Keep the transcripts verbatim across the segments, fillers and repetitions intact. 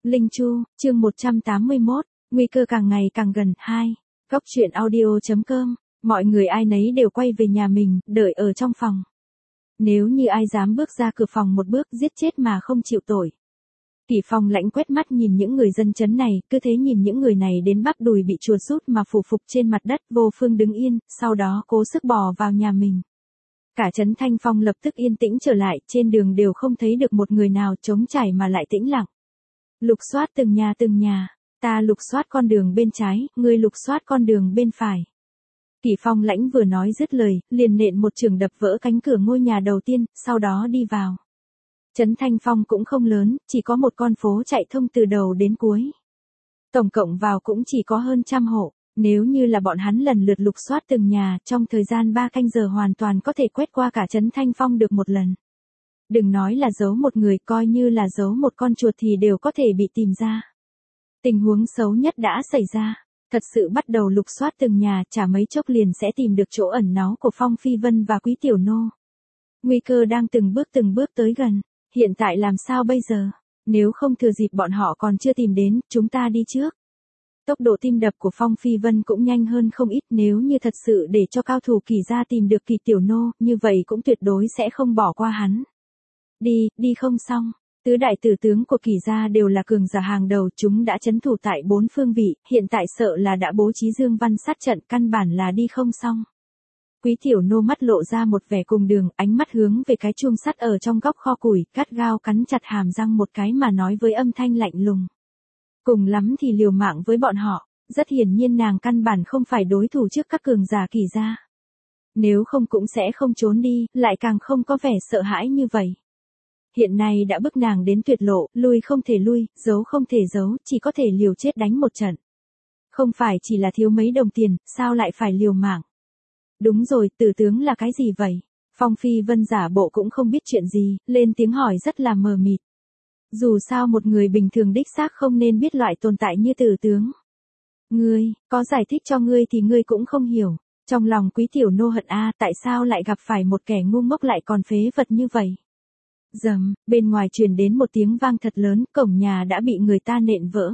Linh Chu, chương một trăm tám mươi mốt, nguy cơ càng ngày càng gần, hai. Góc truyện audio.com, mọi người ai nấy đều quay về nhà mình, đợi ở trong phòng. Nếu như ai dám bước ra cửa phòng một bước giết chết mà không chịu tội. Kỷ Phong lãnh quét mắt nhìn những người dân chấn này, cứ thế nhìn những người này đến bắp đùi bị chuột rút mà phủ phục trên mặt đất, vô phương đứng yên, sau đó cố sức bò vào nhà mình. Cả trấn Thanh Phong lập tức yên tĩnh trở lại, trên đường đều không thấy được một người nào, trống trải mà lại tĩnh lặng. Lục soát từng nhà từng nhà, ta lục soát con đường bên trái, ngươi lục soát con đường bên phải. Kỷ Phong lãnh vừa nói dứt lời, liền nện một chưởng đập vỡ cánh cửa ngôi nhà đầu tiên, sau đó đi vào. Trấn Thanh Phong cũng không lớn, chỉ có một con phố chạy thông từ đầu đến cuối. Tổng cộng vào cũng chỉ có hơn trăm hộ, nếu như là bọn hắn lần lượt lục soát từng nhà, trong thời gian ba canh giờ hoàn toàn có thể quét qua cả Trấn Thanh Phong được một lần. Đừng nói là giấu một người, coi như là giấu một con chuột thì đều có thể bị tìm ra. Tình huống xấu nhất đã xảy ra, thật sự bắt đầu lục soát từng nhà, chả mấy chốc liền sẽ tìm được chỗ ẩn náu của Phong Phi Vân và Quý Tiểu Nô. Nguy cơ đang từng bước từng bước tới gần, hiện tại làm sao bây giờ? Nếu không thừa dịp bọn họ còn chưa tìm đến, chúng ta đi trước. Tốc độ tim đập của Phong Phi Vân cũng nhanh hơn không ít, nếu như thật sự để cho cao thủ Kỷ gia tìm được Kỷ Tiểu Nô, như vậy cũng tuyệt đối sẽ không bỏ qua hắn. Đi, đi không xong. Tứ đại tử tướng của Kỷ gia đều là cường giả hàng đầu, chúng đã trấn thủ tại bốn phương vị, hiện tại sợ là đã bố trí Dương Văn sát trận, căn bản là đi không xong. Quý Tiểu Nô mắt lộ ra một vẻ cùng đường, ánh mắt hướng về cái chuông sắt ở trong góc kho củi, cắt gao cắn chặt hàm răng một cái mà nói với âm thanh lạnh lùng. Cùng lắm thì liều mạng với bọn họ, rất hiển nhiên nàng căn bản không phải đối thủ trước các cường giả Kỷ gia. Nếu không cũng sẽ không trốn đi, lại càng không có vẻ sợ hãi như vậy. Hiện nay đã bức nàng đến tuyệt lộ, lui không thể lui, giấu không thể giấu, chỉ có thể liều chết đánh một trận. Không phải chỉ là thiếu mấy đồng tiền, sao lại phải liều mạng? Đúng rồi, tử tướng là cái gì vậy? Phong Phi Vân giả bộ cũng không biết chuyện gì, lên tiếng hỏi rất là mờ mịt. Dù sao một người bình thường đích xác không nên biết loại tồn tại như tử tướng. Ngươi, có giải thích cho ngươi thì ngươi cũng không hiểu. Trong lòng Quý Tiểu Nô hận a, tại sao lại gặp phải một kẻ ngu ngốc lại còn phế vật như vậy? Dầm, bên ngoài truyền đến một tiếng vang thật lớn, cổng nhà đã bị người ta nện vỡ.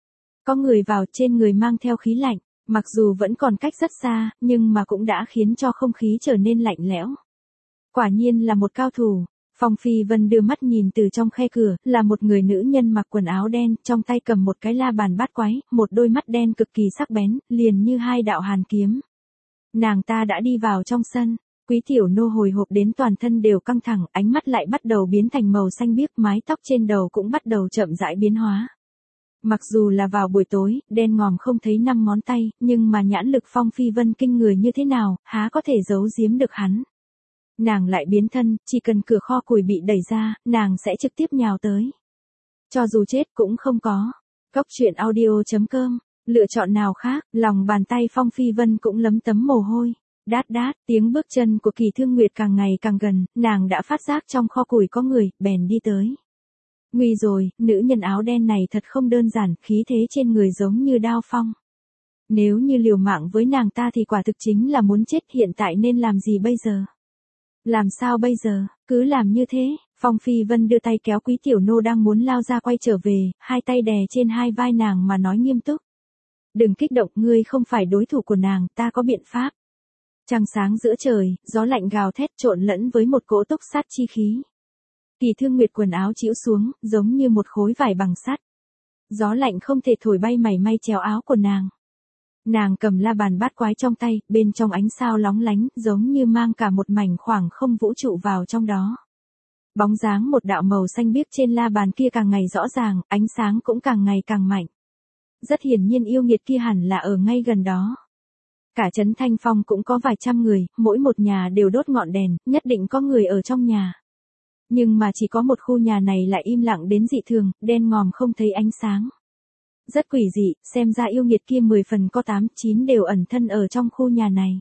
Có người vào, trên người mang theo khí lạnh, mặc dù vẫn còn cách rất xa, nhưng mà cũng đã khiến cho không khí trở nên lạnh lẽo. Quả nhiên là một cao thủ. Phong Phi Vân đưa mắt nhìn từ trong khe cửa, là một người nữ nhân mặc quần áo đen, trong tay cầm một cái la bàn bát quái, một đôi mắt đen cực kỳ sắc bén, liền như hai đạo hàn kiếm. Nàng ta đã đi vào trong sân. Quý Tiểu Nô hồi hộp đến toàn thân đều căng thẳng, ánh mắt lại bắt đầu biến thành màu xanh biếc, mái tóc trên đầu cũng bắt đầu chậm rãi biến hóa. Mặc dù là vào buổi tối, đen ngòm không thấy năm ngón tay, nhưng mà nhãn lực Phong Phi Vân kinh người như thế nào, há có thể giấu giếm được hắn. Nàng lại biến thân, chỉ cần cửa kho củi bị đẩy ra, nàng sẽ trực tiếp nhào tới. Cho dù chết cũng không có. Góc truyện audio.com, lựa chọn nào khác, lòng bàn tay Phong Phi Vân cũng lấm tấm mồ hôi. Đát đát, tiếng bước chân của Kỳ Thương Nguyệt càng ngày càng gần, nàng đã phát giác trong kho củi có người, bèn đi tới. Nguy rồi, nữ nhân áo đen này thật không đơn giản, khí thế trên người giống như đao phong. Nếu như liều mạng với nàng ta thì quả thực chính là muốn chết, hiện tại nên làm gì bây giờ? Làm sao bây giờ, cứ làm như thế. Phong Phi Vân đưa tay kéo Quý Tiểu Nô đang muốn lao ra quay trở về, hai tay đè trên hai vai nàng mà nói nghiêm túc. Đừng kích động, ngươi không phải đối thủ của nàng, ta có biện pháp. Trăng sáng giữa trời, gió lạnh gào thét trộn lẫn với một cỗ túc sát chi khí. Kỳ Thương Nguyệt quần áo chĩu xuống, giống như một khối vải bằng sắt. Gió lạnh không thể thổi bay mảy may chéo áo của nàng. Nàng cầm la bàn bát quái trong tay, bên trong ánh sao lóng lánh, giống như mang cả một mảnh khoảng không vũ trụ vào trong đó. Bóng dáng một đạo màu xanh biếc trên la bàn kia càng ngày rõ ràng, ánh sáng cũng càng ngày càng mạnh. Rất hiển nhiên yêu nghiệt kia hẳn là ở ngay gần đó. Cả trấn Thanh Phong cũng có vài trăm người, mỗi một nhà đều đốt ngọn đèn, nhất định có người ở trong nhà. Nhưng mà chỉ có một khu nhà này lại im lặng đến dị thường, đen ngòm không thấy ánh sáng. Rất quỷ dị, xem ra yêu nghiệt kia mười phần có tám, chín đều ẩn thân ở trong khu nhà này.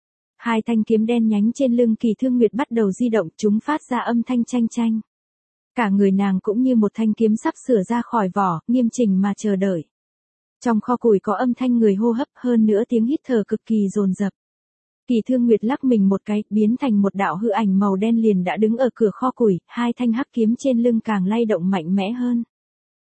Hai thanh kiếm đen nhánh trên lưng Kỳ Thương Nguyệt bắt đầu di động, chúng phát ra âm thanh chanh chanh. Cả người nàng cũng như một thanh kiếm sắp sửa ra khỏi vỏ, nghiêm chỉnh mà chờ đợi. Trong kho củi có âm thanh người hô hấp, hơn nữa tiếng hít thở cực kỳ dồn dập. Kỳ Thương Nguyệt lắc mình một cái, biến thành một đạo hư ảnh màu đen liền đã đứng ở cửa kho củi, hai thanh hắc kiếm trên lưng càng lay động mạnh mẽ hơn.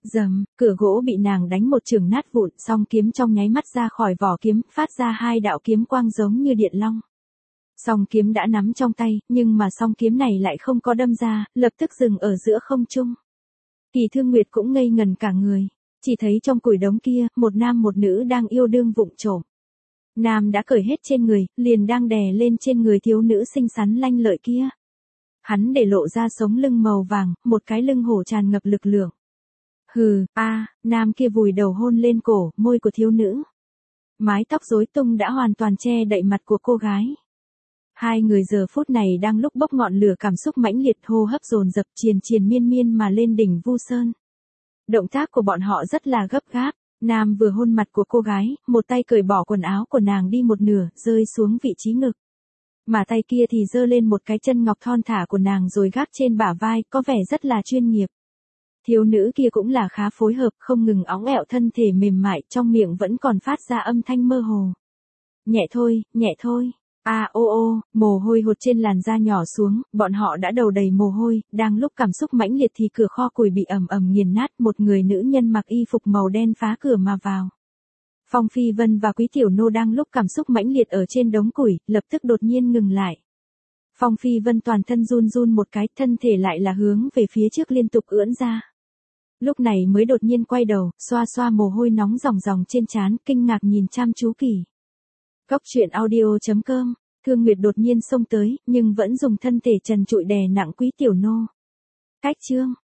Dầm, cửa gỗ bị nàng đánh một chưởng nát vụn, song kiếm trong nháy mắt ra khỏi vỏ kiếm, phát ra hai đạo kiếm quang giống như điện long. Song kiếm đã nắm trong tay, nhưng mà song kiếm này lại không có đâm ra, lập tức dừng ở giữa không trung. Kỳ Thương Nguyệt cũng ngây ngần cả người, chỉ thấy trong củi đống kia, một nam một nữ đang yêu đương vụng trộm. Nam đã cởi hết trên người, liền đang đè lên trên người thiếu nữ xinh xắn lanh lợi kia. Hắn để lộ ra sống lưng màu vàng, một cái lưng hổ tràn ngập lực lượng. Hừ, a, nam kia vùi đầu hôn lên cổ, môi của thiếu nữ. Mái tóc rối tung đã hoàn toàn che đậy mặt của cô gái. Hai người giờ phút này đang lúc bốc ngọn lửa cảm xúc mãnh liệt, hô hấp dồn dập, triền triền miên miên mà lên đỉnh Vu Sơn. Động tác của bọn họ rất là gấp gáp, nam vừa hôn mặt của cô gái, một tay cởi bỏ quần áo của nàng đi một nửa, rơi xuống vị trí ngực. Mà tay kia thì giơ lên một cái chân ngọc thon thả của nàng rồi gác trên bả vai, có vẻ rất là chuyên nghiệp. Thiếu nữ kia cũng là khá phối hợp, không ngừng óng ẹo thân thể mềm mại, trong miệng vẫn còn phát ra âm thanh mơ hồ. Nhẹ thôi, nhẹ thôi. A ô ô, mồ hôi hột trên làn da nhỏ xuống, bọn họ đã đầu đầy mồ hôi, đang lúc cảm xúc mãnh liệt thì cửa kho củi bị ầm ầm nghiền nát, một người nữ nhân mặc y phục màu đen phá cửa mà vào. Phong Phi Vân và Quý Tiểu Nô đang lúc cảm xúc mãnh liệt ở trên đống củi, lập tức đột nhiên ngừng lại. Phong Phi Vân toàn thân run run một cái, thân thể lại là hướng về phía trước liên tục ưỡn ra. Lúc này mới đột nhiên quay đầu, xoa xoa mồ hôi nóng ròng ròng trên trán, kinh ngạc nhìn chăm chú Kỳ. Góc truyện audio chấm com, Thương Nguyệt đột nhiên xông tới, nhưng vẫn dùng thân thể trần trụi đè nặng Quý Tiểu Nô. Cách chương